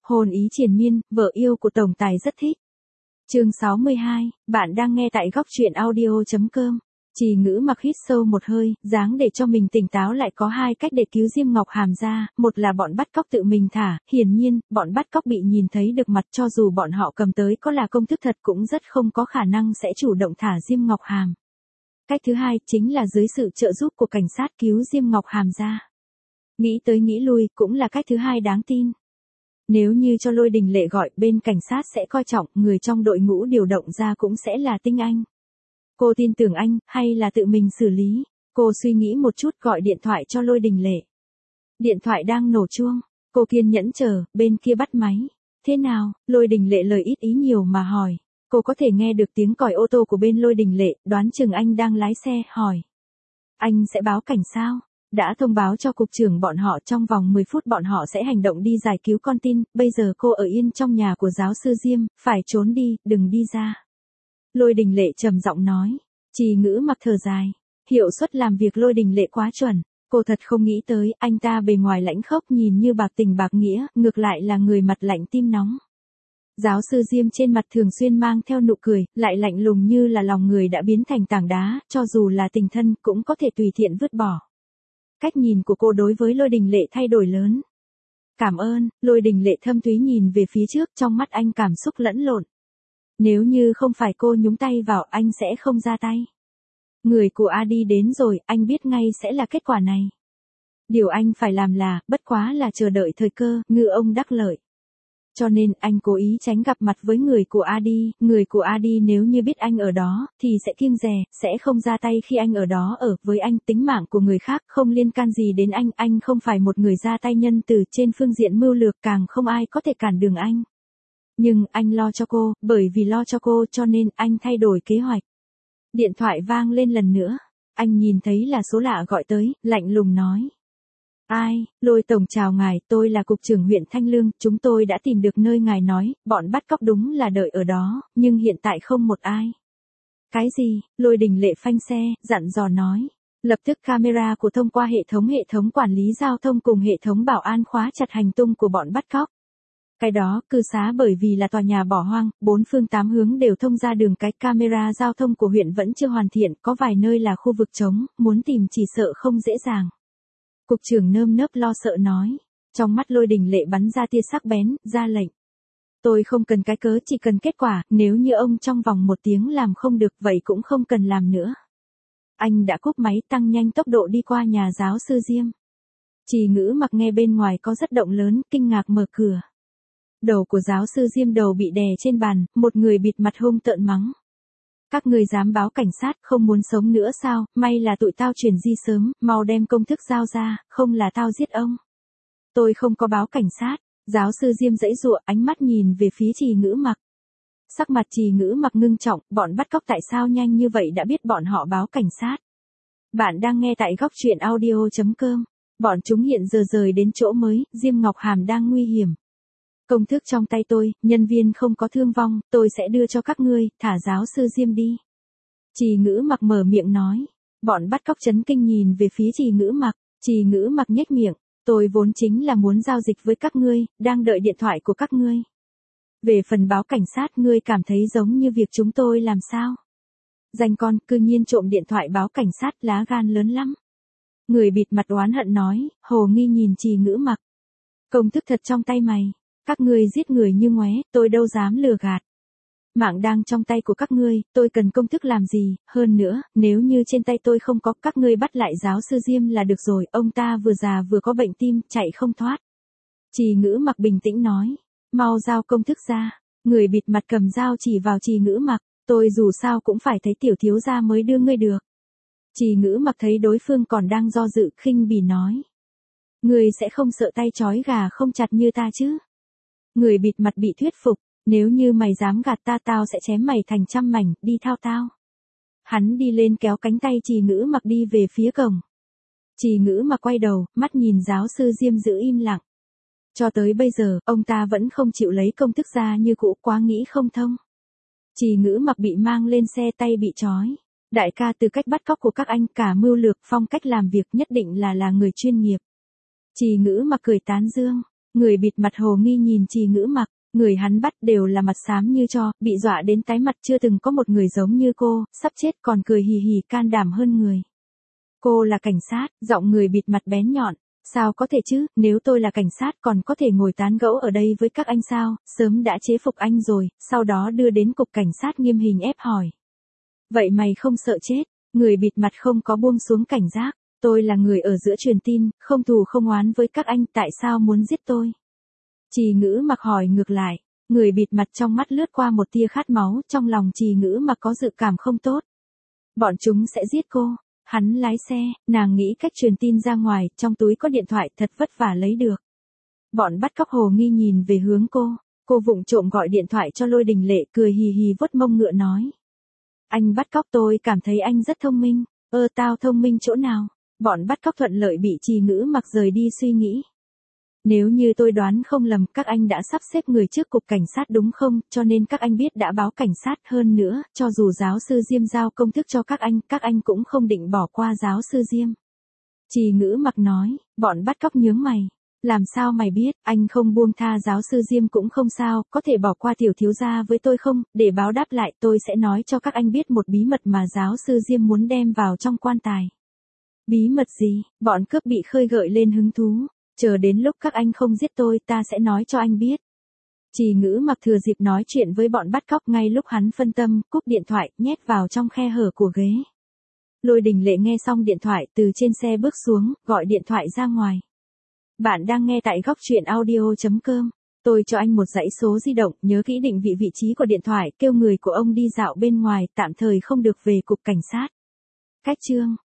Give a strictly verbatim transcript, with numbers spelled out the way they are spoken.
Hồn ý triền miên, vợ yêu của tổng tài rất thích. Chương sáu mươi hai, bạn đang nghe tại góc truyện audio chấm com. Trì Ngữ Mặc hít sâu một hơi, dáng để cho mình tỉnh táo lại có hai cách để cứu Diêm Ngọc Hàm ra, một là bọn bắt cóc tự mình thả, hiển nhiên, bọn bắt cóc bị nhìn thấy được mặt cho dù bọn họ cầm tới có là công thức thật cũng rất không có khả năng sẽ chủ động thả Diêm Ngọc Hàm. Cách thứ hai chính là dưới sự trợ giúp của cảnh sát cứu Diêm Ngọc Hàm ra. Nghĩ tới nghĩ lui cũng là cách thứ hai đáng tin. Nếu như cho Lôi Đình Lệ gọi, bên cảnh sát sẽ coi trọng, người trong đội ngũ điều động ra cũng sẽ là tinh anh. Cô tin tưởng anh, hay là tự mình xử lý? Cô suy nghĩ một chút gọi điện thoại cho Lôi Đình Lệ. Điện thoại đang nổ chuông, cô kiên nhẫn chờ, bên kia bắt máy. Thế nào? Lôi Đình Lệ lời ít ý nhiều mà hỏi. Cô có thể nghe được tiếng còi ô tô của bên Lôi Đình Lệ, đoán chừng anh đang lái xe, hỏi. Anh sẽ báo cảnh sao? Đã thông báo cho cục trưởng bọn họ trong vòng mười phút bọn họ sẽ hành động đi giải cứu con tin, bây giờ cô ở yên trong nhà của giáo sư Diêm, phải trốn đi, đừng đi ra. Lôi Đình Lệ trầm giọng nói. Trì Ngữ Mặc thở dài. Hiệu suất làm việc Lôi Đình Lệ quá chuẩn. Cô thật không nghĩ tới, anh ta bề ngoài lãnh khốc nhìn như bạc tình bạc nghĩa, ngược lại là người mặt lạnh tim nóng. Giáo sư Diêm trên mặt thường xuyên mang theo nụ cười, lại lạnh lùng như là lòng người đã biến thành tảng đá, cho dù là tình thân cũng có thể tùy tiện vứt bỏ. Cách nhìn của cô đối với Lôi Đình Lệ thay đổi lớn. Cảm ơn, Lôi Đình Lệ thâm thúy nhìn về phía trước, trong mắt anh cảm xúc lẫn lộn. Nếu như không phải cô nhúng tay vào, anh sẽ không ra tay. Người của Adi đến rồi, anh biết ngay sẽ là kết quả này. Điều anh phải làm là, bất quá là chờ đợi thời cơ, ngư ông đắc lợi. Cho nên, anh cố ý tránh gặp mặt với người của Adi, người của Adi nếu như biết anh ở đó, thì sẽ kiêng dè, sẽ không ra tay khi anh ở đó ở với anh, tính mạng của người khác không liên can gì đến anh, anh không phải một người ra tay nhân từ trên phương diện mưu lược, càng không ai có thể cản đường anh. Nhưng anh lo cho cô, bởi vì lo cho cô cho nên anh thay đổi kế hoạch. Điện thoại vang lên lần nữa, anh nhìn thấy là số lạ gọi tới, lạnh lùng nói. Ai, Lôi tổng chào ngài, tôi là cục trưởng huyện Thanh Lương, chúng tôi đã tìm được nơi ngài nói, bọn bắt cóc đúng là đợi ở đó, nhưng hiện tại không một ai. Cái gì? Lôi Đình Lệ phanh xe, dặn dò nói. Lập tức camera của thông qua hệ thống hệ thống quản lý giao thông cùng hệ thống bảo an khóa chặt hành tung của bọn bắt cóc. Cái đó, cư xá bởi vì là tòa nhà bỏ hoang, bốn phương tám hướng đều thông ra đường, cái camera giao thông của huyện vẫn chưa hoàn thiện, có vài nơi là khu vực trống, muốn tìm chỉ sợ không dễ dàng. Cục trưởng nơm nớp lo sợ nói. Trong mắt Lôi Đình Lệ bắn ra tia sắc bén, ra lệnh. Tôi không cần cái cớ, chỉ cần kết quả, nếu như ông trong vòng một tiếng làm không được vậy cũng không cần làm nữa. Anh đã cúp máy, tăng nhanh tốc độ đi qua nhà giáo sư Diêm. Trì Ngữ Mặc nghe bên ngoài có rất động lớn, kinh ngạc mở cửa. Đầu của giáo sư Diêm đầu bị đè trên bàn, một người bịt mặt hung tợn mắng. Các người dám báo cảnh sát, không muốn sống nữa sao, may là tụi tao chuyển di sớm, mau đem công thức giao ra, không là tao giết ông. Tôi không có báo cảnh sát, giáo sư Diêm giãy giụa, ánh mắt nhìn về phía Trì Ngữ Mặc. Sắc mặt Trì Ngữ Mặc ngưng trọng, bọn bắt cóc tại sao nhanh như vậy đã biết bọn họ báo cảnh sát. Bạn đang nghe tại góc truyện audio chấm com, bọn chúng hiện giờ rời đến chỗ mới, Diêm Ngọc Hàm đang nguy hiểm. Công thức trong tay tôi, nhân viên không có thương vong, tôi sẽ đưa cho các ngươi, thả giáo sư Diêm đi. Trì Ngữ Mặc mở miệng nói. Bọn bắt cóc chấn kinh nhìn về phía Trì Ngữ Mặc, Trì Ngữ Mặc nhếch miệng. Tôi vốn chính là muốn giao dịch với các ngươi, đang đợi điện thoại của các ngươi. Về phần báo cảnh sát ngươi cảm thấy giống như việc chúng tôi làm sao? Danh con, cư nhiên trộm điện thoại báo cảnh sát, lá gan lớn lắm. Người bịt mặt oán hận nói, hồ nghi nhìn Trì Ngữ Mặc. Công thức thật trong tay mày. Các ngươi giết người như ngoé, tôi đâu dám lừa gạt. Mạng đang trong tay của các ngươi, tôi cần công thức làm gì, hơn nữa, nếu như trên tay tôi không có, các ngươi bắt lại giáo sư Diêm là được rồi, ông ta vừa già vừa có bệnh tim, chạy không thoát. Trì Ngữ Mặc bình tĩnh nói, mau giao công thức ra, người bịt mặt cầm dao chỉ vào Trì Ngữ Mặc, tôi dù sao cũng phải thấy tiểu thiếu gia mới đưa ngươi được. Trì Ngữ Mặc thấy đối phương còn đang do dự, khinh bỉ nói. Ngươi sẽ không sợ tay trói gà không chặt như ta chứ? Người bịt mặt bị thuyết phục, nếu như mày dám gạt ta tao sẽ chém mày thành trăm mảnh, đi thao tao. Hắn đi lên kéo cánh tay Trì Ngữ Mặc đi về phía cổng. Trì Ngữ Mặc quay đầu, mắt nhìn giáo sư Diêm giữ im lặng. Cho tới bây giờ, ông ta vẫn không chịu lấy công thức ra như cũ, quá nghĩ không thông. Trì Ngữ Mặc bị mang lên xe, tay bị trói. Đại ca, từ cách bắt cóc của các anh, cả mưu lược, phong cách làm việc nhất định là là người chuyên nghiệp. Trì Ngữ Mặc cười tán dương. Người bịt mặt hồ nghi nhìn Trì Ngữ Mặc, người hắn bắt đều là mặt xám như tro, bị dọa đến tái mặt, chưa từng có một người giống như cô, sắp chết còn cười hì hì can đảm hơn người. Cô là cảnh sát, giọng người bịt mặt bén nhọn. Sao có thể chứ, nếu tôi là cảnh sát còn có thể ngồi tán gẫu ở đây với các anh sao, sớm đã chế phục anh rồi, sau đó đưa đến cục cảnh sát nghiêm hình ép hỏi. Vậy mày không sợ chết? Người bịt mặt không có buông xuống cảnh giác. Tôi là người ở giữa truyền tin, không thù không oán với các anh, tại sao muốn giết tôi? Trì Ngữ Mặc hỏi ngược lại. Người bịt mặt trong mắt lướt qua một tia khát máu, trong lòng Trì Ngữ Mặc có dự cảm không tốt. Bọn chúng sẽ giết cô. Hắn lái xe, nàng nghĩ cách truyền tin ra ngoài, trong túi có điện thoại, thật vất vả lấy được. Bọn bắt cóc hồ nghi nhìn về hướng cô, cô vụng trộm gọi điện thoại cho Lôi Đình Lệ, cười hì hì vuốt mông ngựa nói. Anh bắt cóc tôi cảm thấy anh rất thông minh, ơ tao thông minh chỗ nào? Bọn bắt cóc thuận lợi bị Trì Ngữ Mặc rời đi suy nghĩ. Nếu như tôi đoán không lầm, các anh đã sắp xếp người trước cục cảnh sát đúng không, cho nên các anh biết đã báo cảnh sát, hơn nữa, cho dù giáo sư Diêm giao công thức cho các anh, các anh cũng không định bỏ qua giáo sư Diêm. Trì Ngữ Mặc nói, bọn bắt cóc nhướng mày. Làm sao mày biết, anh không buông tha giáo sư Diêm cũng không sao, có thể bỏ qua tiểu thiếu gia với tôi không, để báo đáp lại tôi sẽ nói cho các anh biết một bí mật mà giáo sư Diêm muốn đem vào trong quan tài. Bí mật gì? Bọn cướp bị khơi gợi lên hứng thú. Chờ đến lúc các anh không giết tôi, ta sẽ nói cho anh biết. Trì Ngữ Mặc thừa dịp nói chuyện với bọn bắt cóc, ngay lúc hắn phân tâm, cúp điện thoại, nhét vào trong khe hở của ghế. Lôi Đình Lệ nghe xong điện thoại, từ trên xe bước xuống, gọi điện thoại ra ngoài. Bạn đang nghe tại góc truyện audio chấm com. Tôi cho anh một dãy số di động, nhớ kỹ định vị vị trí của điện thoại, kêu người của ông đi dạo bên ngoài, tạm thời không được về cục cảnh sát. Cách chương